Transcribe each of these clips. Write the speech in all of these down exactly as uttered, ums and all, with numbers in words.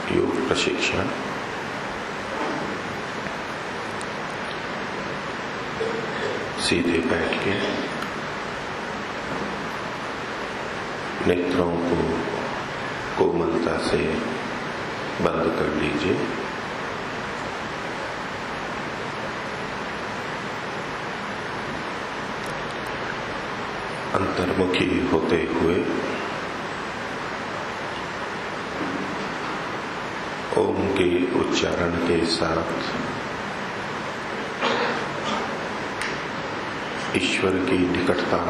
योग प्रशिक्षण। सीधे बैठ के नेत्रों को कोमलता से बंद कर लीजिए। अंतर्मुखी होते हुए ओम के उच्चारण के साथ ईश्वर की निकटता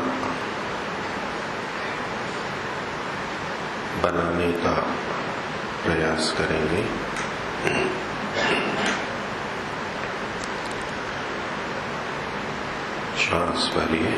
बनाने का प्रयास करेंगे। श्वास भरिए।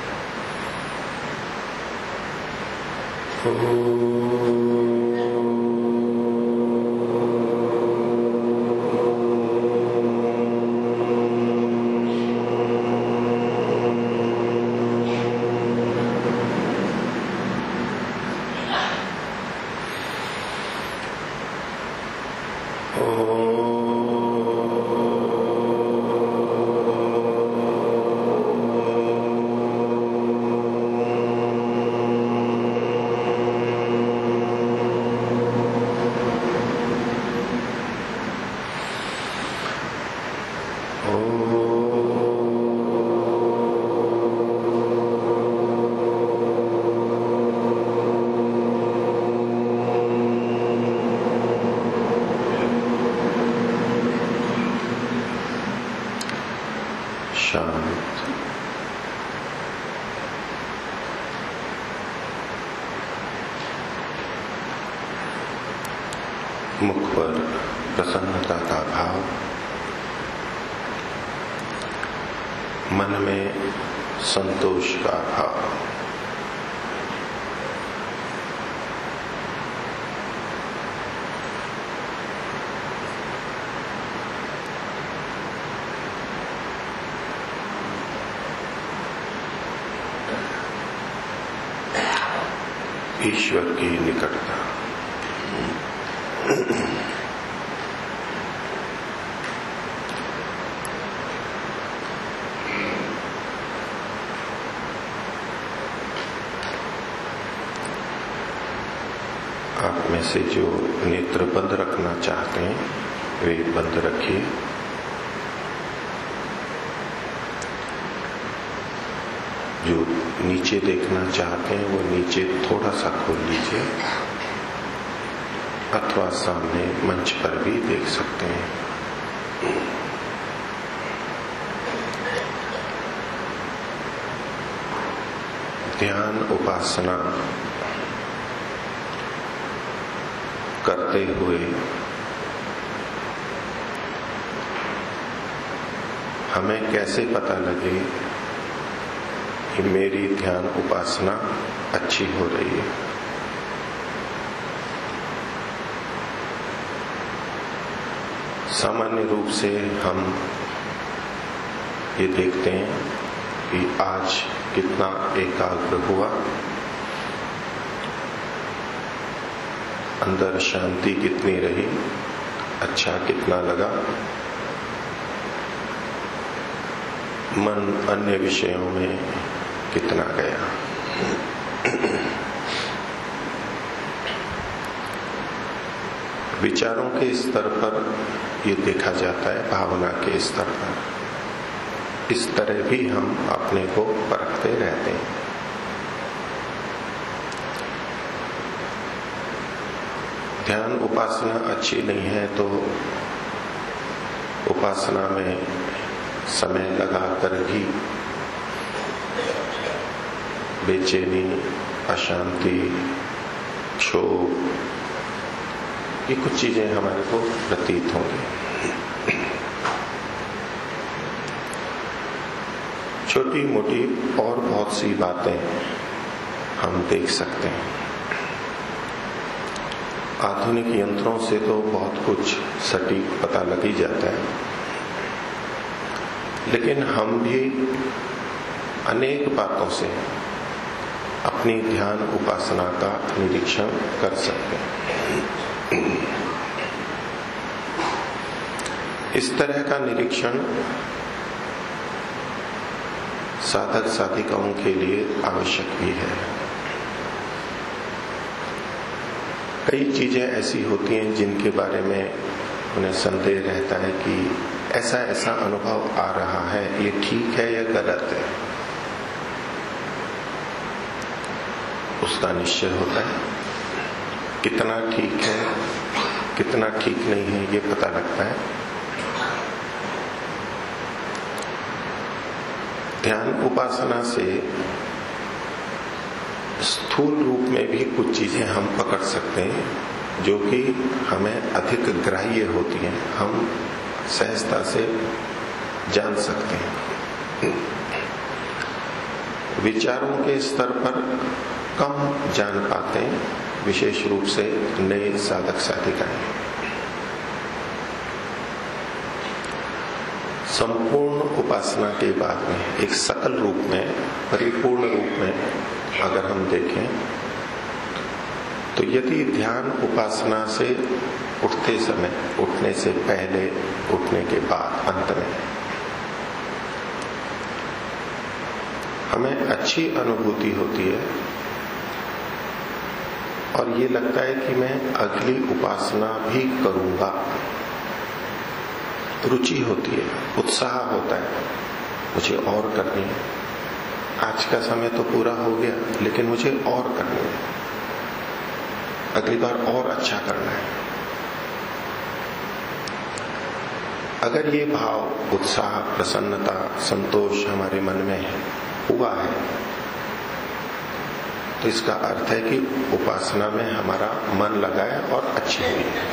शांत, मुख पर प्रसन्नता का भाव, मन में संतोष का भाव। ईश्वर की निकटता। आप में से जो नेत्र बंद रखना चाहते हैं वे बंद रखिए। जो नीचे देखना चाहते हैं वो नीचे थोड़ा सा खोल लीजिए, अथवा सामने मंच पर भी देख सकते हैं। ध्यान उपासना करते हुए हमें कैसे पता लगे कि मेरी ध्यान उपासना अच्छी हो रही है? सामान्य रूप से हम ये देखते हैं कि आज कितना एकाग्र हुआ, अंदर शांति कितनी रही, अच्छा कितना लगा, मन अन्य विषयों में कितना गया। विचारों के स्तर पर ये देखा जाता है, भावना के स्तर पर। इस तरह भी हम अपने को परखते रहते हैं। ध्यान उपासना अच्छी नहीं है तो उपासना में समय लगाकर भी बेचैनी, अशांति, क्षोभ, ये कुछ चीजें हमारे को प्रतीत होंगी। छोटी मोटी और बहुत सी बातें हम देख सकते हैं। आधुनिक यंत्रों से तो बहुत कुछ सटीक पता लग ही जाता है, लेकिन हम भी अनेक बातों से अपनी ध्यान उपासना का निरीक्षण कर सकते हैं। इस तरह का निरीक्षण साधक साधिकाओं के लिए आवश्यक भी है। कई चीजें ऐसी होती हैं जिनके बारे में उन्हें संदेह रहता है कि ऐसा ऐसा अनुभव आ रहा है, ये ठीक है या गलत है। उसका निश्चय होता है, कितना ठीक है कितना ठीक नहीं है ये पता लगता है। ध्यान उपासना से स्थूल रूप में भी कुछ चीजें हम पकड़ सकते हैं जो कि हमें अधिक ग्राह्य होती हैं, हम सहजता से जान सकते हैं। विचारों के स्तर पर कम जान पाते हैं, विशेष रूप से नए साधक साधिकाएं। संपूर्ण उपासना के बाद में एक सकल रूप में, परिपूर्ण रूप में अगर हम देखें तो यदि ध्यान उपासना से उठते समय, उठने से पहले, उठने के बाद, अंत में हमें अच्छी अनुभूति होती है और ये लगता है कि मैं अगली उपासना भी करूंगा, रुचि होती है, उत्साह होता है, मुझे और करनी है, आज का समय तो पूरा हो गया लेकिन मुझे और करनी है, अगली बार और अच्छा करना है। अगर ये भाव, उत्साह, प्रसन्नता, संतोष हमारे मन में है, हुआ है, तो इसका अर्थ है कि उपासना में हमारा मन लगा है और अच्छी हुई है।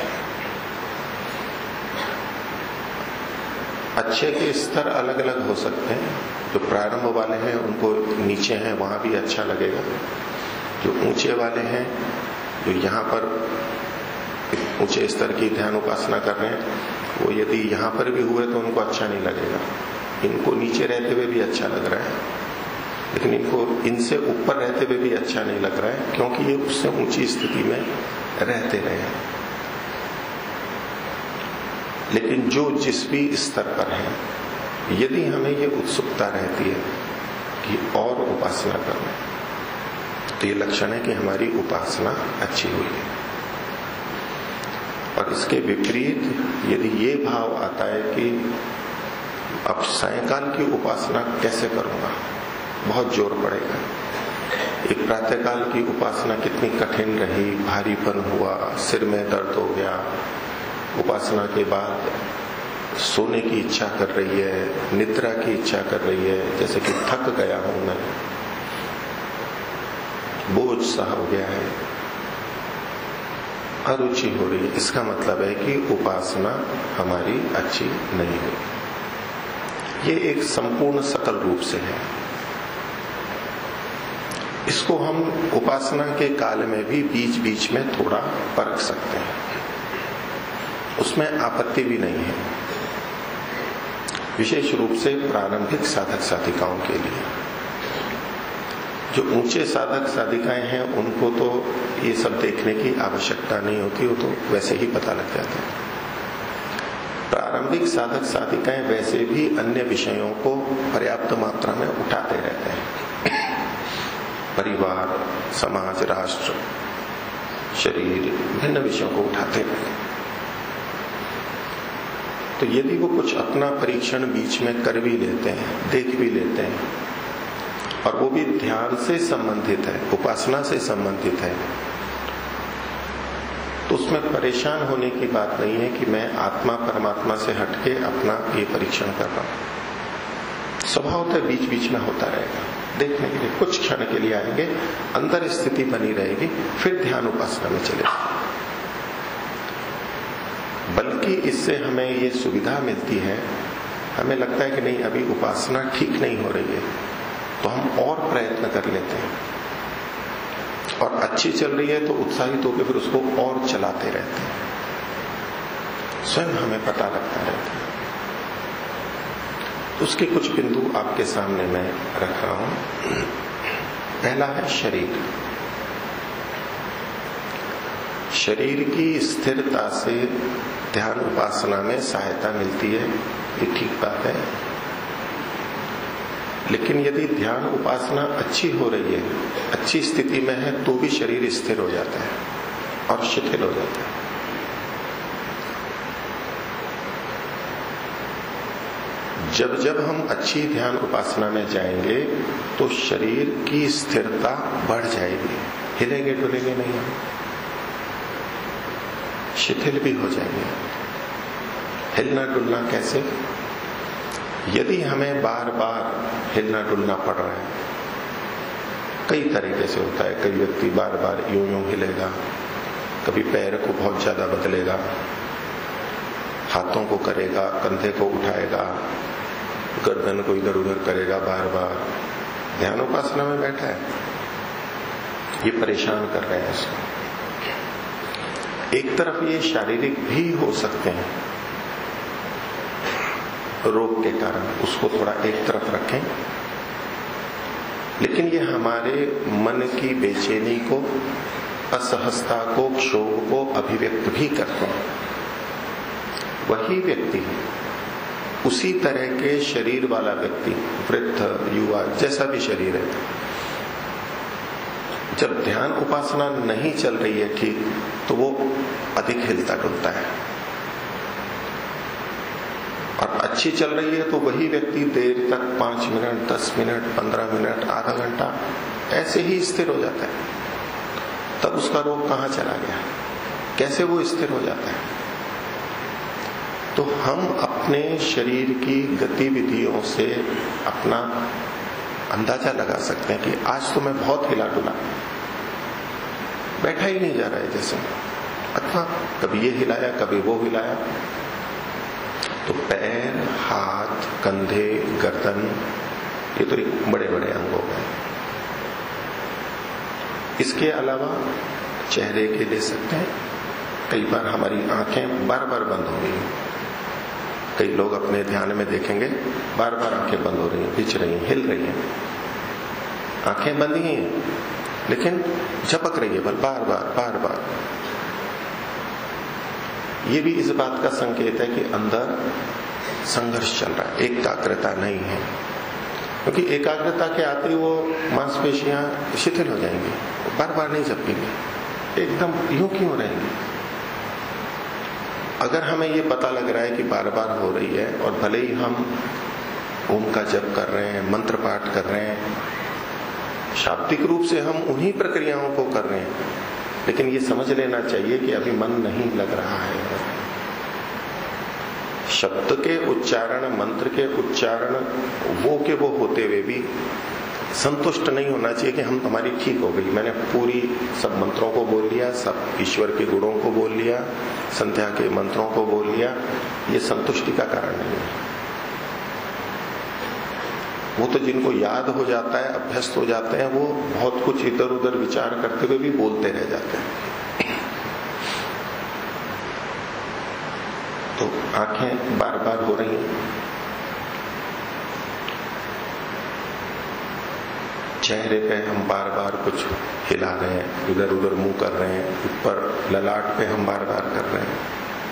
अच्छे के स्तर अलग अलग हो सकते हैं। जो प्रारंभ वाले हैं उनको नीचे हैं वहां भी अच्छा लगेगा, जो ऊंचे वाले हैं, जो यहाँ पर ऊंचे स्तर की ध्यान उपासना कर रहे हैं, वो यदि यहाँ पर भी हुए तो उनको अच्छा नहीं लगेगा। इनको नीचे रहते हुए भी अच्छा लग रहा है, लेकिन इनको इनसे ऊपर रहते हुए भी अच्छा नहीं लग रहा है, क्योंकि ये उससे ऊंची स्थिति में रहते रहे। लेकिन जो जिस भी स्तर पर है, यदि हमें ये उत्सुकता रहती है कि और उपासना करना, तो ये लक्षण है कि हमारी उपासना अच्छी हुई है। और इसके विपरीत यदि ये भाव आता है कि अब सायंकाल की उपासना कैसे करूंगा, बहुत जोर पड़ेगा, एक प्रातःकाल की उपासना कितनी कठिन रही, भारीपन हुआ, सिर में दर्द हो गया, उपासना के बाद सोने की इच्छा कर रही है, निद्रा की इच्छा कर रही है, जैसे कि थक गया हूं मैं, बोझ सा हो गया है, अरुचि हो रही है, इसका मतलब है कि उपासना हमारी अच्छी नहीं हुई। ये एक संपूर्ण सकल रूप से है। इसको हम उपासना के काल में भी बीच बीच में थोड़ा परख सकते हैं, उसमें आपत्ति भी नहीं है, विशेष रूप से प्रारंभिक साधक साधिकाओं के लिए। जो ऊंचे साधक साधिकाएं हैं उनको तो ये सब देखने की आवश्यकता नहीं होती, वो तो वैसे ही पता लग जाता है। प्रारंभिक साधक साधिकाएं वैसे भी अन्य विषयों को पर्याप्त मात्रा में उठाते रहते हैं, परिवार, समाज, राष्ट्र, शरीर, भिन्न विषयों को उठाते रहते हैं। तो यदि वो कुछ अपना परीक्षण बीच में कर भी लेते हैं, देख भी लेते हैं, और वो भी ध्यान से संबंधित है, उपासना से संबंधित है, तो उसमें परेशान होने की बात नहीं है कि मैं आत्मा परमात्मा से हटके अपना ये परीक्षण कर रहा हूं। स्वभाव तो बीच बीच में होता रहेगा, देखने के लिए कुछ क्षण के लिए आएंगे, अंदर स्थिति बनी रहेगी, फिर ध्यान उपासना में चले जाएंगे। बल्कि इससे हमें ये सुविधा मिलती है, हमें लगता है कि नहीं अभी उपासना ठीक नहीं हो रही है, तो हम और प्रयत्न कर लेते हैं, और अच्छी चल रही है तो उत्साहित होकर फिर उसको और चलाते रहते हैं, स्वयं हमें पता लगता रहता है। तो उसके कुछ बिंदु आपके सामने मैं रख रहा हूं। पहला है शरीर। शरीर की स्थिरता से ध्यान उपासना में सहायता मिलती है, ये ठीक बात है। लेकिन यदि ध्यान उपासना अच्छी हो रही है, अच्छी स्थिति में है, तो भी शरीर स्थिर हो जाता है और शिथिल हो जाता है। जब जब हम अच्छी ध्यान उपासना में जाएंगे तो शरीर की स्थिरता बढ़ जाएगी, हिलेंगे डुलेंगे नहीं हम, शिथिल भी हो जाएंगे। हिलना डुलना कैसे? यदि हमें बार बार हिलना डुलना पड़ रहा है, कई तरीके से होता है। कई व्यक्ति बार बार यूं यूं हिलेगा, कभी पैर को बहुत ज्यादा बदलेगा, हाथों को करेगा, कंधे को उठाएगा, गर्दन को इधर उधर करेगा बार बार। ध्यान उपासना में बैठा है, ये परेशान कर रहे हैं उसको। एक तरफ ये शारीरिक भी हो सकते हैं, रोग के कारण, उसको थोड़ा एक तरफ रखें। लेकिन ये हमारे मन की बेचैनी को, असहजता को, क्षोभ को अभिव्यक्त भी करते हैं। वही व्यक्ति, उसी तरह के शरीर वाला व्यक्ति, वृद्ध, युवा, जैसा भी शरीर है, जब ध्यान उपासना नहीं चल रही है ठीक, तो वो अधिक हिलता डुलता है। और अच्छी चल रही है तो वही व्यक्ति देर तक पांच मिनट, दस मिनट, पंद्रह मिनट, आधा घंटा ऐसे ही स्थिर हो जाता है। तब उसका रोग कहां चला गया? कैसे वो स्थिर हो जाता है? तो हम अपने शरीर की गतिविधियों से अपना अंदाजा लगा सकते हैं कि आज तो मैं बहुत हिला डुला, बैठा ही नहीं जा रहा है जैसे, अथवा कभी ये हिलाया कभी वो हिलाया। तो पैर, हाथ, कंधे, गर्दन, ये तो एक बड़े बड़े अंग हो गए। इसके अलावा चेहरे के ले सकते हैं। कई बार हमारी आंखें बार बार बंद हो रही हैं, कई लोग अपने ध्यान में देखेंगे बार बार आंखें बंद हो रही हैं, बिछ रही हैं, हिल रही हैं। आंखें बंद ही हैं लेकिन झपक रही है बल बार बार बार बार। ये भी इस बात का संकेत है कि अंदर संघर्ष चल रहा है, एकाग्रता नहीं है। क्योंकि एकाग्रता के आते ही वो मांसपेशियां शिथिल हो जाएंगी, बार बार नहीं झपकेंगी, एकदम यूं क्यों रहेंगी। अगर हमें ये पता लग रहा है कि बार बार हो रही है, और भले ही हम ओम का जप कर रहे हैं, मंत्र पाठ कर रहे हैं, शाब्दिक रूप से हम उन्हीं प्रक्रियाओं को कर रहे हैं, लेकिन ये समझ लेना चाहिए कि अभी मन नहीं लग रहा है। शब्द के उच्चारण, मंत्र के उच्चारण वो के वो होते हुए भी संतुष्ट नहीं होना चाहिए कि हम हमारी ठीक हो गई, मैंने पूरी सब मंत्रों को बोल लिया, सब ईश्वर के गुणों को बोल लिया, संध्या के मंत्रों को बोल लिया। ये संतुष्टि का कारण नहीं है। वो तो जिनको याद हो जाता है, अभ्यस्त हो जाते हैं, वो बहुत कुछ इधर उधर विचार करते हुए भी बोलते रह जाते हैं। तो आंखें बार बार हो रही हैं, चेहरे पे हम बार बार कुछ हिला रहे हैं, इधर उधर मुंह कर रहे हैं, ऊपर ललाट पे हम बार बार कर रहे हैं,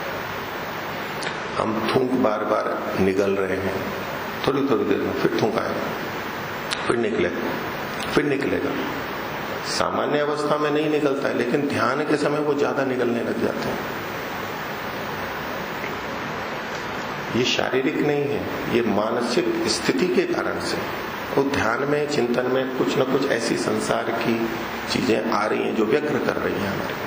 हम थूक बार बार निगल रहे हैं, थोड़ी थोड़ी देर में फिर थूक आएगा, फिर निकले, फिर निकलेगा। सामान्य अवस्था में नहीं निकलता है, लेकिन ध्यान के समय वो ज्यादा निकलने लग जाते हैं। ये शारीरिक नहीं है, ये मानसिक स्थिति के कारण से। तो ध्यान में, चिंतन में कुछ न कुछ ऐसी संसार की चीजें आ रही हैं जो व्यग्र कर रही हैं हमारे।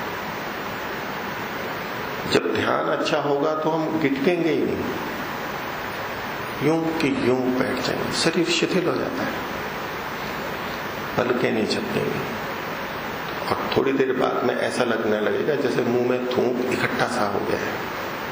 जब ध्यान अच्छा होगा तो हम गिटकेंगे ही नहीं, यूं कि यूं बैठ जाएंगे, शरीर शिथिल हो जाता है, पलकें नहीं झपकेंगी, और थोड़ी देर बाद में ऐसा लगने लगेगा जैसे मुंह में थूक इकट्ठा सा हो गया है।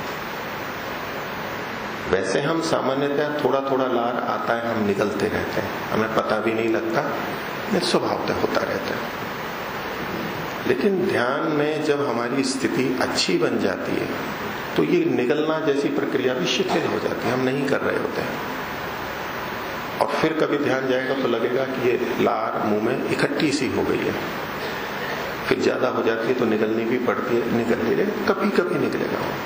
वैसे हम सामान्यतः थोड़ा थोड़ा लार आता है, हम निकलते रहते हैं, हमें पता भी नहीं लगता, स्वभावतः होता रहता है। लेकिन ध्यान में जब हमारी स्थिति अच्छी बन जाती है तो ये निकलना जैसी प्रक्रिया भी शिथिल हो जाती है, हम नहीं कर रहे होते हैं। और फिर कभी ध्यान जाएगा तो लगेगा कि ये लार मुंह में इकट्ठी सी हो गई है, फिर ज्यादा हो जाती है तो निकलनी भी पड़ती है, निकलती है, कभी कभी निकलेगा वो।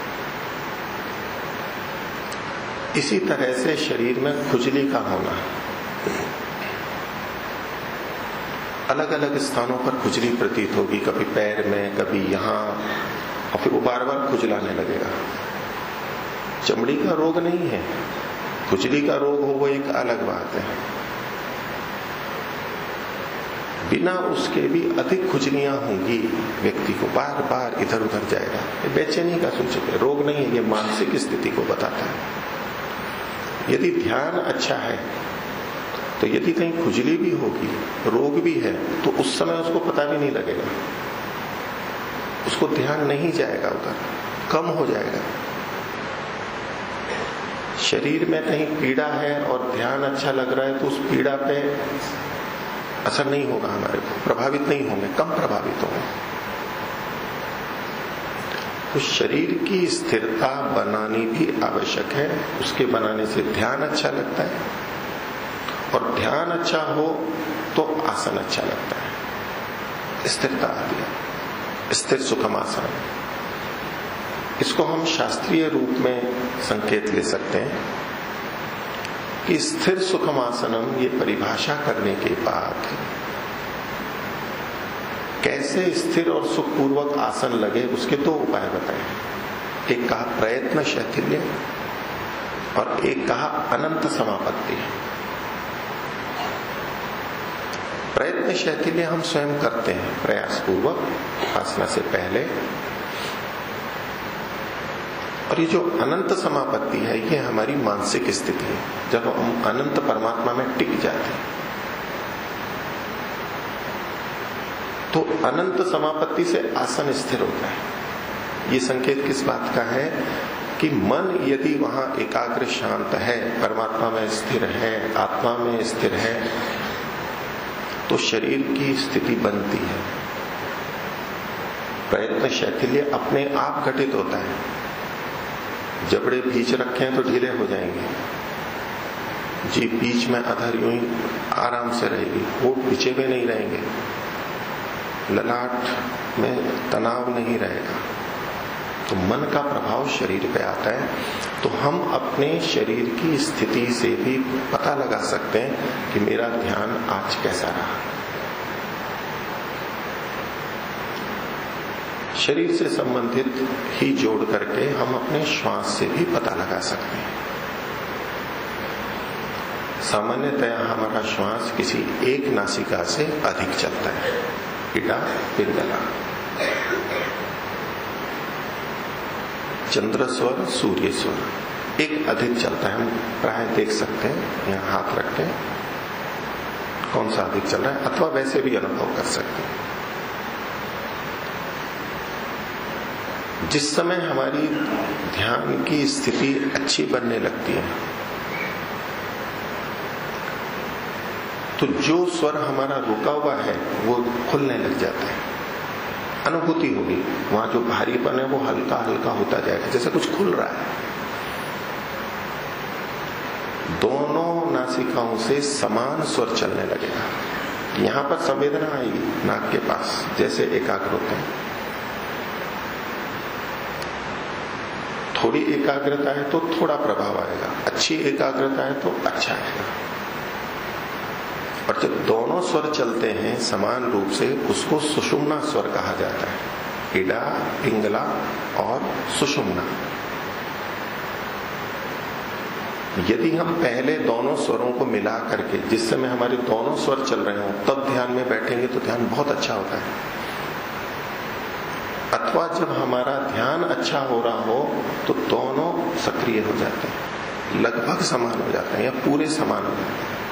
इसी तरह से शरीर में खुजली का होना, अलग अलग स्थानों पर खुजली प्रतीत होगी, कभी पैर में, कभी यहां, और फिर वो बार बार खुजलाने लगेगा। चमड़ी का रोग नहीं है, खुजली का रोग हो वो एक अलग बात है। बिना उसके भी अधिक खुजलियां होंगी, व्यक्ति को बार बार इधर उधर जाएगा, ये बेचैनी का सूचक है, रोग नहीं है, ये मानसिक स्थिति को बताता है। यदि ध्यान अच्छा है तो यदि कहीं खुजली भी होगी, रोग भी है, तो उस समय उसको पता भी नहीं लगेगा, उसको ध्यान नहीं जाएगा उधर, कम हो जाएगा। शरीर में कहीं पीड़ा है और ध्यान अच्छा लग रहा है तो उस पीड़ा पे असर नहीं होगा, हमारे को प्रभावित नहीं होंगे, कम प्रभावित होंगे। तो शरीर की स्थिरता बनानी भी आवश्यक है, उसके बनाने से ध्यान अच्छा लगता है, और ध्यान अच्छा हो तो आसन अच्छा लगता है, स्थिरता आती है, स्थिर सुखम आसन। इसको हम शास्त्रीय रूप में संकेत ले सकते हैं कि स्थिर सुखम आसनम, ये परिभाषा करने के बाद कैसे स्थिर और सुखपूर्वक आसन लगे, उसके दो उपाय बताए। एक कहा प्रयत्न शैथिल्य और एक कहा अनंत समापत्ति। प्रयत्न शैथिल्य हम स्वयं करते हैं प्रयास पूर्वक आसना से पहले, और ये जो अनंत समापत्ति है ये हमारी मानसिक स्थिति है, जब हम अनंत परमात्मा में टिक जाते हैं। तो अनंत समापत्ति से आसन स्थिर होता है। ये संकेत किस बात का है कि मन यदि वहां एकाग्र शांत है, परमात्मा में स्थिर है, आत्मा में स्थिर है, तो शरीर की स्थिति बनती है। प्रयत्न शैथिल्य अपने आप घटित होता है। जबड़े बीच रखे हैं तो ढीले हो जाएंगे, जी बीच में अधर यूं ही आराम से रहेगी, होठ बिछे हुए नहीं रहेंगे, ललाट में तनाव नहीं रहेगा। तो मन का प्रभाव शरीर पे आता है। तो हम अपने शरीर की स्थिति से भी पता लगा सकते हैं कि मेरा ध्यान आज कैसा रहा। शरीर से संबंधित ही जोड़ करके हम अपने श्वास से भी पता लगा सकते हैं। सामान्यतया हमारा श्वास किसी एक नासिका से अधिक चलता है, इडा पिंगला। चंद्र स्वर, सूर्य स्वर एक अधिक चलता है। हम प्राय देख सकते हैं, यहाँ हाथ रखते हैं, कौन सा अधिक चल रहा है, अथवा वैसे भी अनुभव कर सकते हैं। जिस समय हमारी ध्यान की स्थिति अच्छी बनने लगती है तो जो स्वर हमारा रुका हुआ है वो खुलने लग जाता है, अनुभूति होगी। वहां जो भारीपन है वो हल्का हल्का होता जाएगा, जैसे कुछ खुल रहा है। दोनों नासिकाओं से समान स्वर चलने लगेगा। यहां पर संवेदना आएगी नाक के पास, जैसे एकाग्र होते हैं। थोड़ी एकाग्रता है तो थोड़ा प्रभाव आएगा, अच्छी एकाग्रता है तो अच्छा आएगा। और जब दोनों स्वर चलते हैं समान रूप से, उसको सुषुम्ना स्वर कहा जाता है। इडा, पिंगला और सुषुम्ना। यदि हम पहले दोनों स्वरों को मिला करके, जिस समय हमारे दोनों स्वर चल रहे हो, तब ध्यान में बैठेंगे तो ध्यान बहुत अच्छा होता है। अथवा जब हमारा ध्यान अच्छा हो रहा हो तो दोनों सक्रिय हो जाते हैं, लगभग समान हो जाते हैं या पूरे समान हो जाते हैं।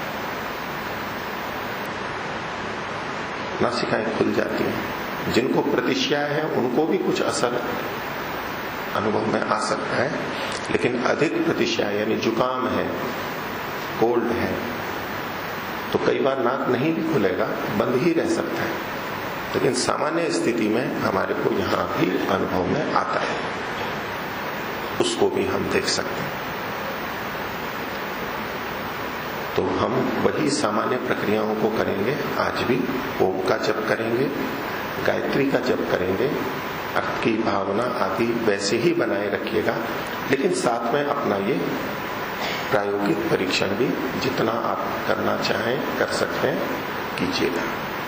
नासिकाएं खुल जाती हैं। जिनको प्रतिष्ठा है उनको भी कुछ असर अनुभव में आ सकता है, लेकिन अधिक प्रतिष्ठा यानी जुकाम है, कोल्ड है, तो कई बार नाक नहीं भी खुलेगा, बंद ही रह सकता है। लेकिन सामान्य स्थिति में हमारे को यहां भी अनुभव में आता है, उसको भी हम देख सकते हैं। तो हम वही सामान्य प्रक्रियाओं को करेंगे। आज भी ओम का जप करेंगे, गायत्री का जप करेंगे, अर्थ की भावना आदि वैसे ही बनाए रखिएगा, लेकिन साथ में अपना ये प्रायोगिक परीक्षण भी जितना आप करना चाहें कर सकते हैं, कीजिएगा।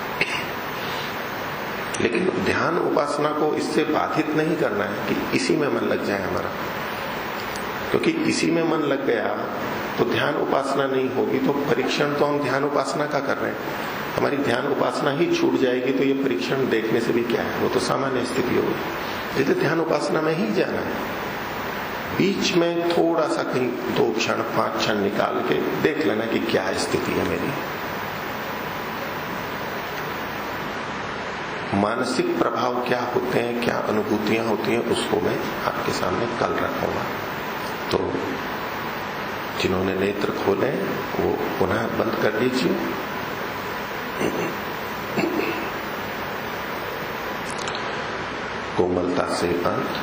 लेकिन ध्यान उपासना को इससे बाधित नहीं करना है कि इसी में मन लग जाए हमारा, क्योंकि इसी में मन लग गया तो ध्यान उपासना नहीं होगी, तो परीक्षण तो हम ध्यान उपासना का कर रहे हैं, हमारी ध्यान उपासना ही छूट जाएगी तो ये परीक्षण देखने से भी क्या है, वो तो सामान्य स्थिति होगी। जिसे ध्यान उपासना में ही जाना है, बीच में थोड़ा सा कहीं दो क्षण पांच क्षण निकाल के देख लेना कि क्या स्थिति है मेरी। मानसिक प्रभाव क्या होते हैं, क्या अनुभूतियां होती हैं, उसको मैं आपके सामने कल रखूंगा। तो जिन्होंने नेत्र खोले वो पुनः बंद कर दीजिए। कोमलता से अंत,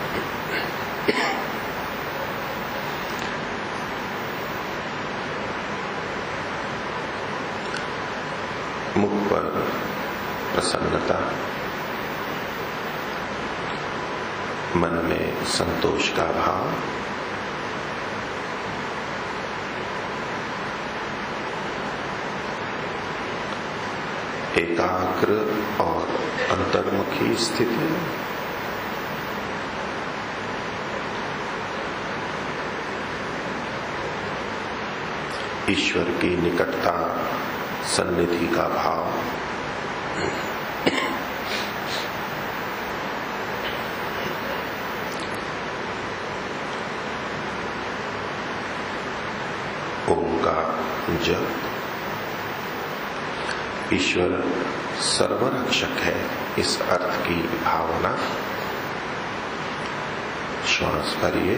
मुख पर प्रसन्नता, मन में संतोष का भाव, एकाग्र और अंतर्मुखी स्थिति, ईश्वर की निकटता, सन्निधि का भाव, ओम का जप। ईश्वर सर्वरक्षक है, इस अर्थ की भावना। श्वास भरिए।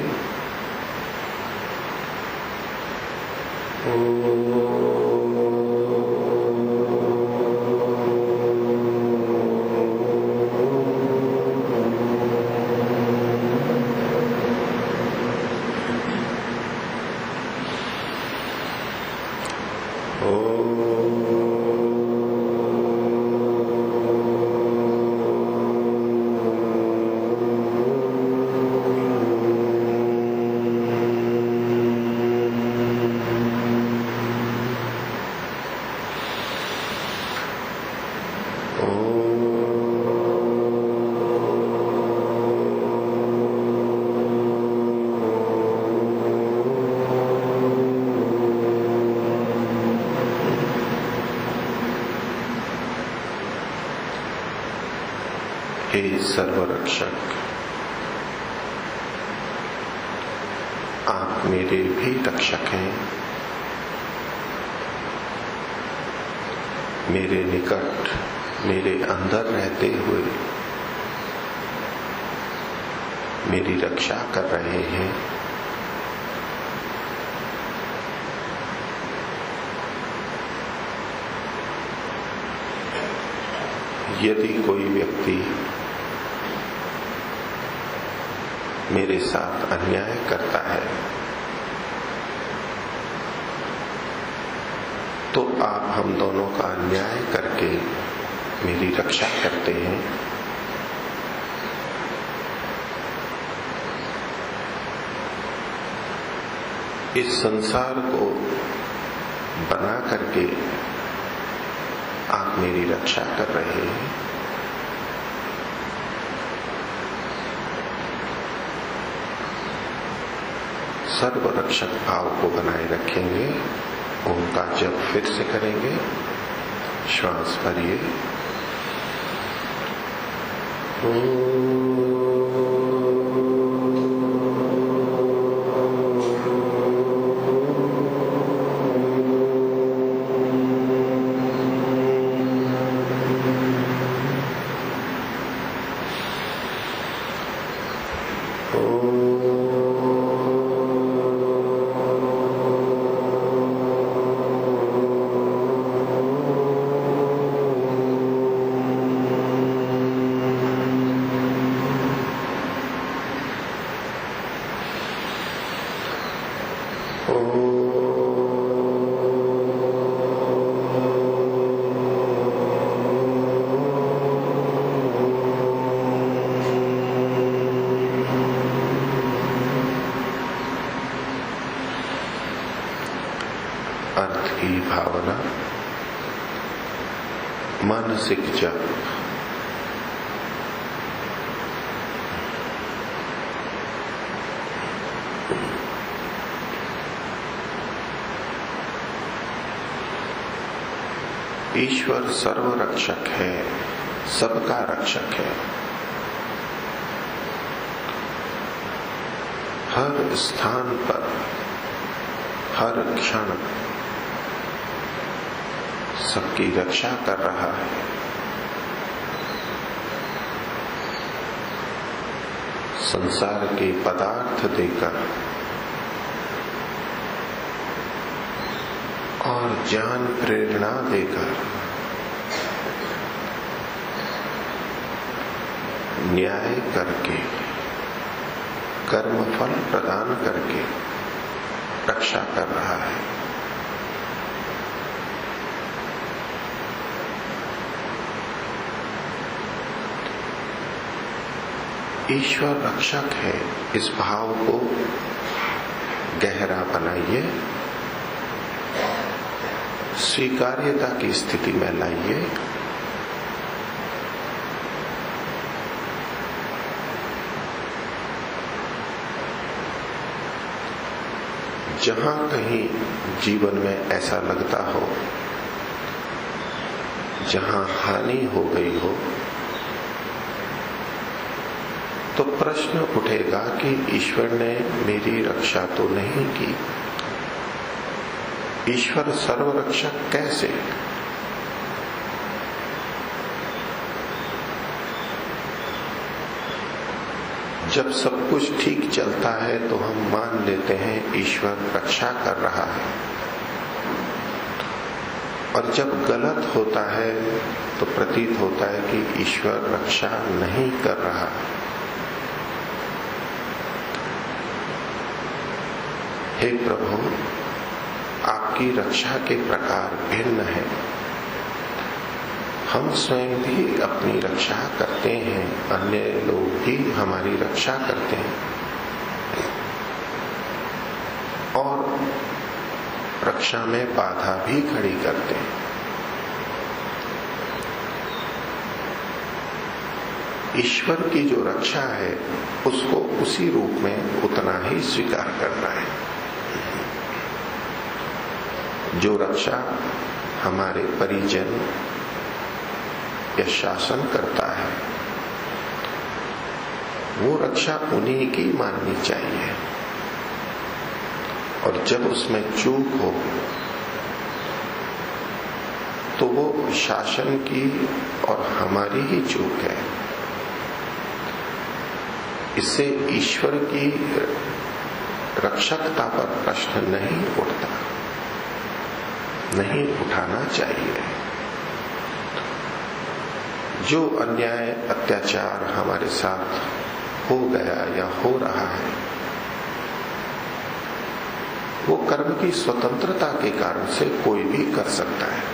हे सर्वरक्षक, आप मेरे भी रक्षक हैं। मेरे निकट, मेरे अंदर रहते हुए मेरी रक्षा कर रहे हैं। यदि कोई व्यक्ति मेरे साथ अन्याय करता है तो आप हम दोनों का अन्याय करके मेरी रक्षा करते हैं। इस संसार को बना करके आप मेरी रक्षा कर रहे हैं। सर्वरक्षक भाव को बनाए रखेंगे। ओम का जप फिर से करेंगे। श्वास भरिए। अर्थ की भावना, मानसिक जप। ईश्वर सर्वरक्षक है, सबका रक्षक है। हर स्थान पर, हर क्षण सबकी रक्षा कर रहा है। संसार के पदार्थ देकर और ज्ञान प्रेरणा देकर, न्याय करके, कर्मफल प्रदान करके रक्षा कर रहा है। ईश्वर रक्षक है, इस भाव को गहरा बनाइए, स्वीकार्यता की स्थिति में लाइए। जहां कहीं जीवन में ऐसा लगता हो, जहां हानि हो गई हो, तो प्रश्न उठेगा कि ईश्वर ने मेरी रक्षा तो नहीं की। ईश्वर सर्वरक्षक कैसे? जब सब कुछ ठीक चलता है तो हम मान लेते हैं ईश्वर रक्षा कर रहा है, और जब गलत होता है तो प्रतीत होता है कि ईश्वर रक्षा नहीं कर रहा। हे प्रभु, आपकी रक्षा के प्रकार भिन्न हैं। हम स्वयं भी अपनी रक्षा करते हैं, अन्य लोग भी हमारी रक्षा करते हैं, और रक्षा में बाधा भी खड़ी करते हैं। ईश्वर की जो रक्षा है उसको उसी रूप में उतना ही स्वीकार करना है। जो रक्षा हमारे परिजन या शासन करता है, वो रक्षा उन्हीं की माननी चाहिए, और जब उसमें चूक हो तो वो शासन की और हमारी ही चूक है। इससे ईश्वर की रक्षकता पर प्रश्न नहीं उठता, नहीं उठाना चाहिए। जो अन्याय अत्याचार हमारे साथ हो गया या हो रहा है, वो कर्म की स्वतंत्रता के कारण से कोई भी कर सकता है।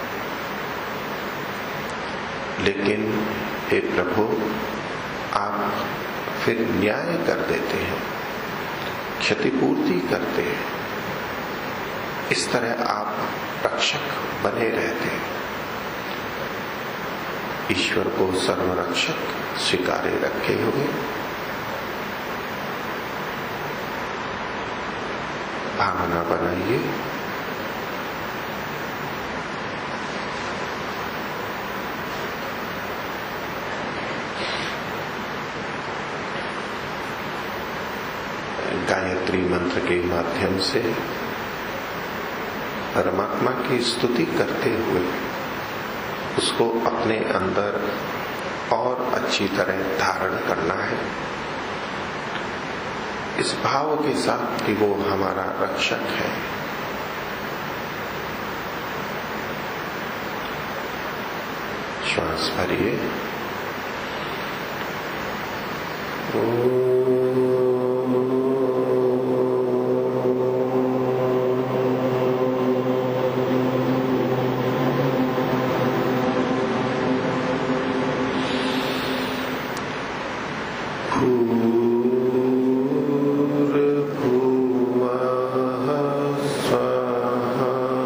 लेकिन हे प्रभु, आप फिर न्याय कर देते हैं, क्षतिपूर्ति करते हैं। इस तरह आप रक्षक बने रहते हैं। ईश्वर को सर्वरक्षक स्वीकारे रखे हुए भावना बनाइए। गायत्री मंत्र के माध्यम से परमात्मा की स्तुति करते हुए उसको अपने अंदर और अच्छी तरह धारण करना है, इस भाव के साथ कि वो हमारा रक्षक है। श्वास भरिए। भूर्भुवः स्वः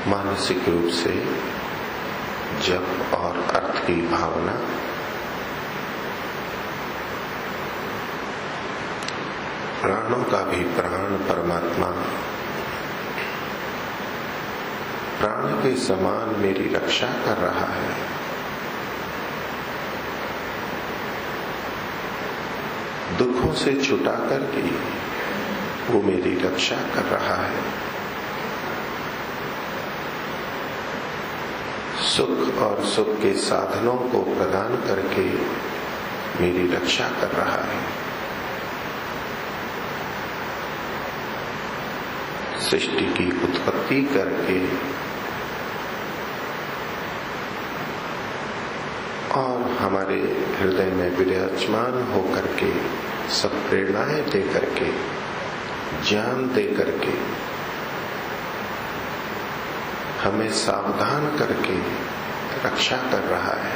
मानसिक रूप से जप और अर्थ की भावना प्राणों का भी प्राण परमात्मा प्राण के समान मेरी रक्षा कर रहा है। दुखों से छुटा कर के वो मेरी रक्षा कर रहा है। सुख और सुख के साधनों को प्रदान करके मेरी रक्षा कर रहा है। सृष्टि की उत्पत्ति करके और हमारे हृदय में विराजमान होकर के सब प्रेरणाएं दे करके, ज्ञान दे करके, हमें सावधान करके रक्षा कर रहा है।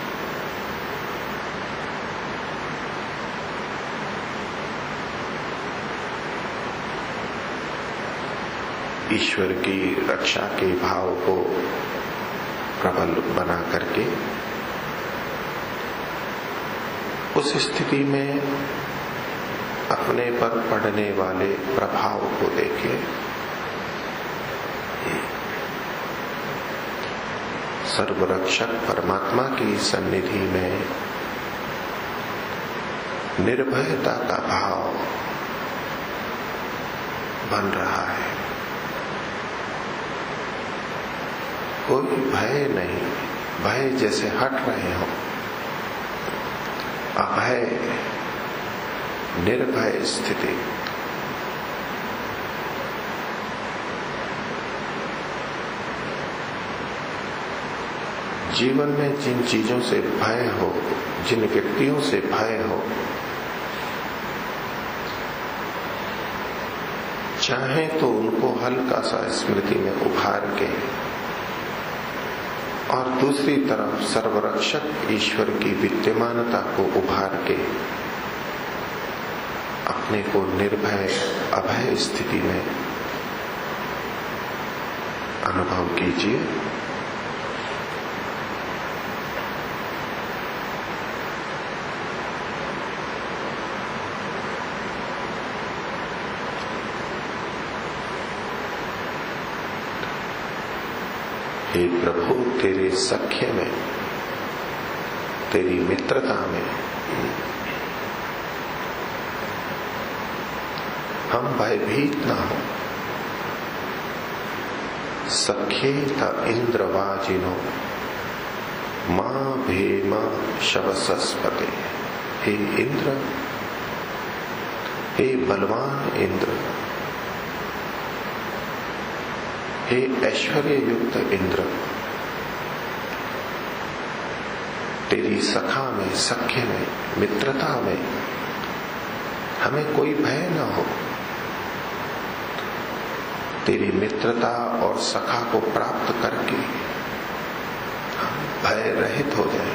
ईश्वर की रक्षा के भाव को प्रबल बना करके उस स्थिति में अपने पर पड़ने वाले प्रभाव को देखें। सर्वरक्षक परमात्मा की सन्निधि में निर्भयता का भाव बन रहा है। कोई भय नहीं, भय जैसे हट रहे हो, अभय निर्भय स्थिति। जीवन में जिन चीजों से भय हो, जिन व्यक्तियों से भय हो, चाहे तो उनको हल्का सा स्मृति में उभार के और दूसरी तरफ सर्वरक्षक ईश्वर की विद्यमानता को उभार के अपने को निर्भय अभय स्थिति में अनुभव कीजिए। हे प्रभु, तेरे सख्य में, तेरी मित्रता में हम भयभीत न हो। सख्येत इंद्रवाजिनो मां भेम शवसस्पते। हे इंद्र, हे बलवान इंद्र, हे ऐश्वर्य युक्त इंद्र, तेरी सखा में, सख्य में, मित्रता में हमें कोई भय न हो। तेरी मित्रता और सखा को प्राप्त करके हम भय रहित हो जाएं।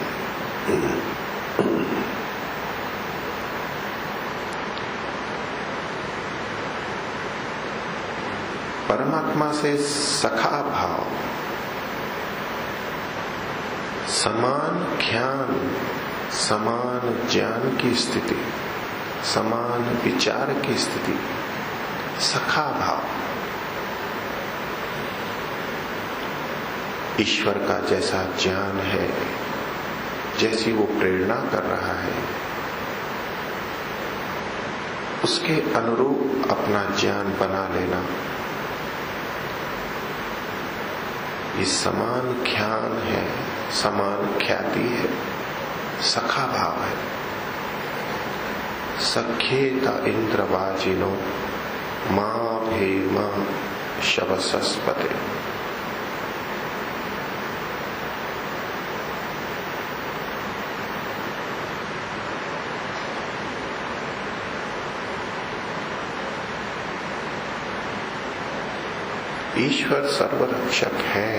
परमात्मा से सखा भाव, समान ज्ञान, समान ज्ञान की स्थिति, समान विचार की स्थिति, सखा भाव। ईश्वर का जैसा ज्ञान है, जैसी वो प्रेरणा कर रहा है, उसके अनुरूप अपना ज्ञान बना लेना, ये समान ज्ञान है, समान ख्याति है, सखा भाव है। सख्येत इंद्रवाजिनो मां भेम शवसस्पते। ईश्वर सर्वरक्षक है।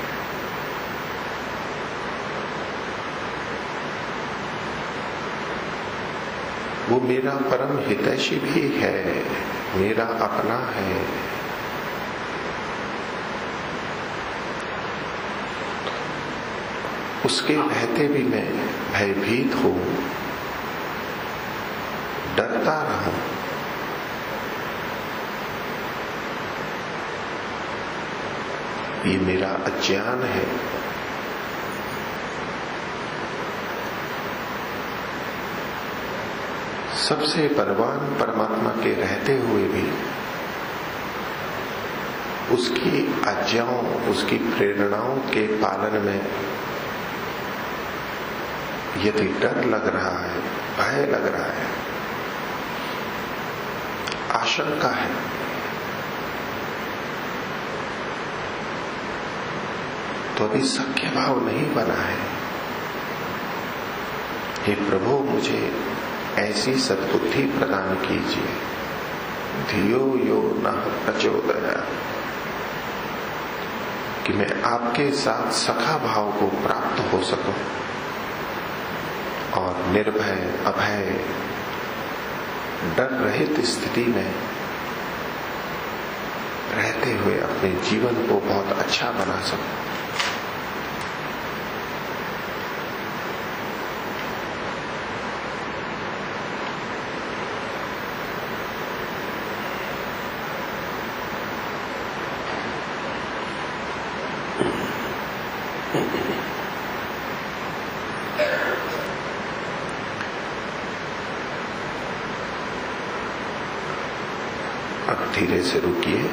वो मेरा परम हितैषी भी है, मेरा अपना है। उसके रहते भी मैं भयभीत हूं, डरता रहूं, ये मेरा अज्ञान है। सबसे बलवान परमात्मा के रहते हुए भी उसकी आज्ञाओं, उसकी प्रेरणाओं के पालन में यदि डर लग रहा है, भय लग रहा है, आशंका है, तो अभी सख्य भाव नहीं बना है। हे प्रभु, मुझे ऐसी सद्बुद्धि प्रदान कीजिए। धियो यो नः प्रचोदयात्, कि मैं आपके साथ सखा भाव को प्राप्त हो सकूं और निर्भय, अभय, डर रहित स्थिति में रहते हुए अपने जीवन को बहुत अच्छा बना सकूं। अब धीरे से रुकिए।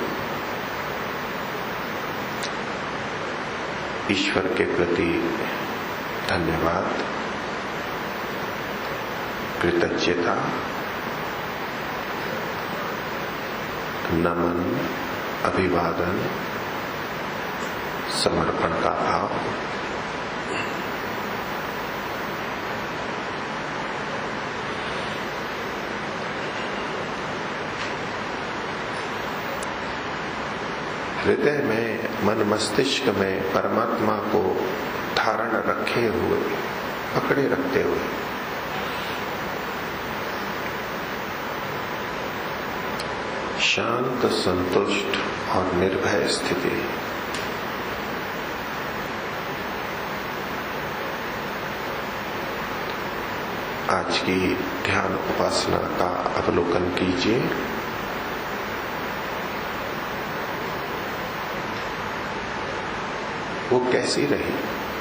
ईश्वर के प्रति धन्यवाद, कृतज्ञता, नमन, अभिवादन, समर्पण का भाव। हृदय में, मन मस्तिष्क में परमात्मा को धारण रखे हुए, पकड़े रखते हुए शांत, संतुष्ट और निर्भय स्थिति। आज की ध्यान उपासना का अवलोकन कीजिए। वो कैसी रही?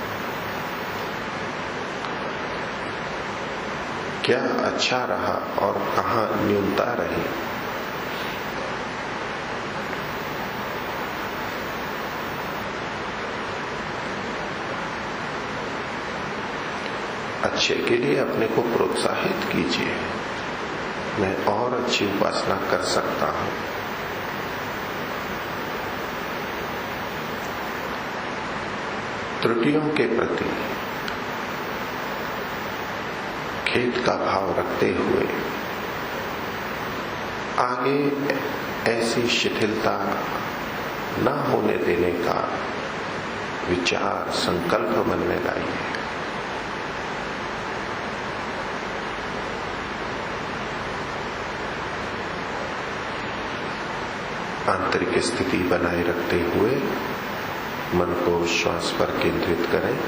क्या अच्छा रहा और कहां न्यूनता रही? अच्छे के लिए अपने को प्रोत्साहित कीजिए। मैं और अच्छी उपासना कर सकता हूं। त्रुटियों के प्रति खेद का भाव रखते हुए आगे ऐसी शिथिलता न होने देने का विचार, संकल्प मन में लाइए। आंतरिक स्थिति बनाए रखते हुए मन को श्वास पर केंद्रित करें।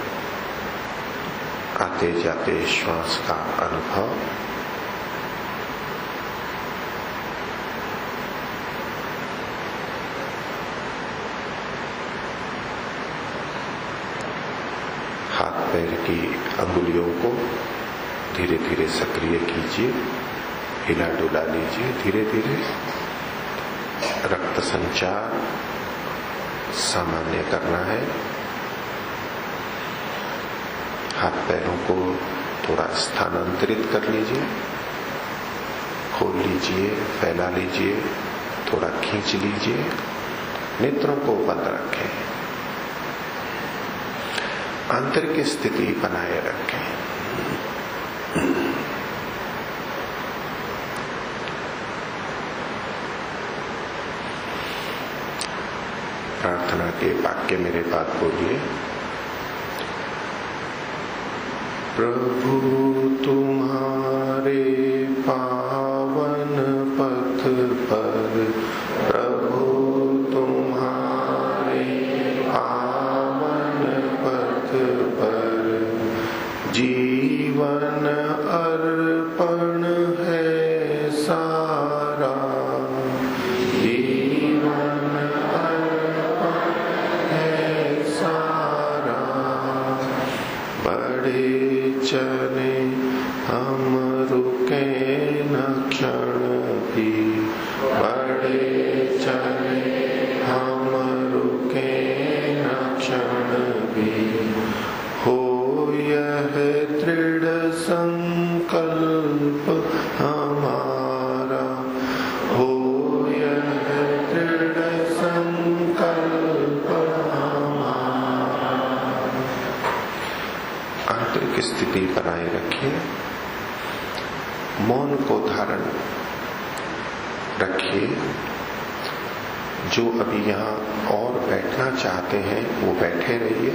आते जाते श्वास का अनुभव, हाथ पैर की अंगुलियों को धीरे धीरे सक्रिय कीजिए, हिला डुला लीजिए धीरे धीरे। रक्त संचार सामान्य करना है। हाथ पैरों को थोड़ा स्थानांतरित कर लीजिए, खोल लीजिए, फैला लीजिए, थोड़ा खींच लीजिए। नेत्रों को बंद रखें, आंतरिक स्थिति बनाए रखें। प्रार्थना के वाक्य मेरे पास बोलिए। प्रभु तुम्हारे पावन पथ पर, प्रभु तुम्हारे पावन पथ पर चले चले हम रुके न क्षण भी, हो यह दृढ़ संकल्प हमारा, हो यह दृढ़ संकल्प हमारा। आंतरिक स्थिति बनाए रखिए, मौन को धारण रखिए। जो अभी यहां और बैठना चाहते हैं वो बैठे रहिए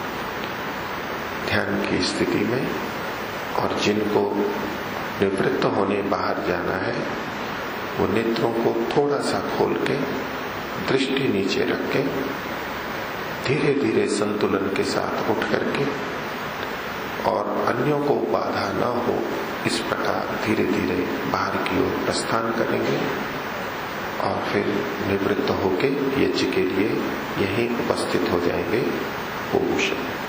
ध्यान की स्थिति में, और जिनको निवृत्त होने बाहर जाना है वो नेत्रों को थोड़ा सा खोल के दृष्टि नीचे रख के धीरे धीरे संतुलन के साथ उठ करके और अन्यों को बाधा न हो इस प्रकार धीरे धीरे बाहर की ओर प्रस्थान करेंगे और फिर निवृत्त होके यज्ञ के लिए यहीं उपस्थित हो जाएंगे। ओम शांति।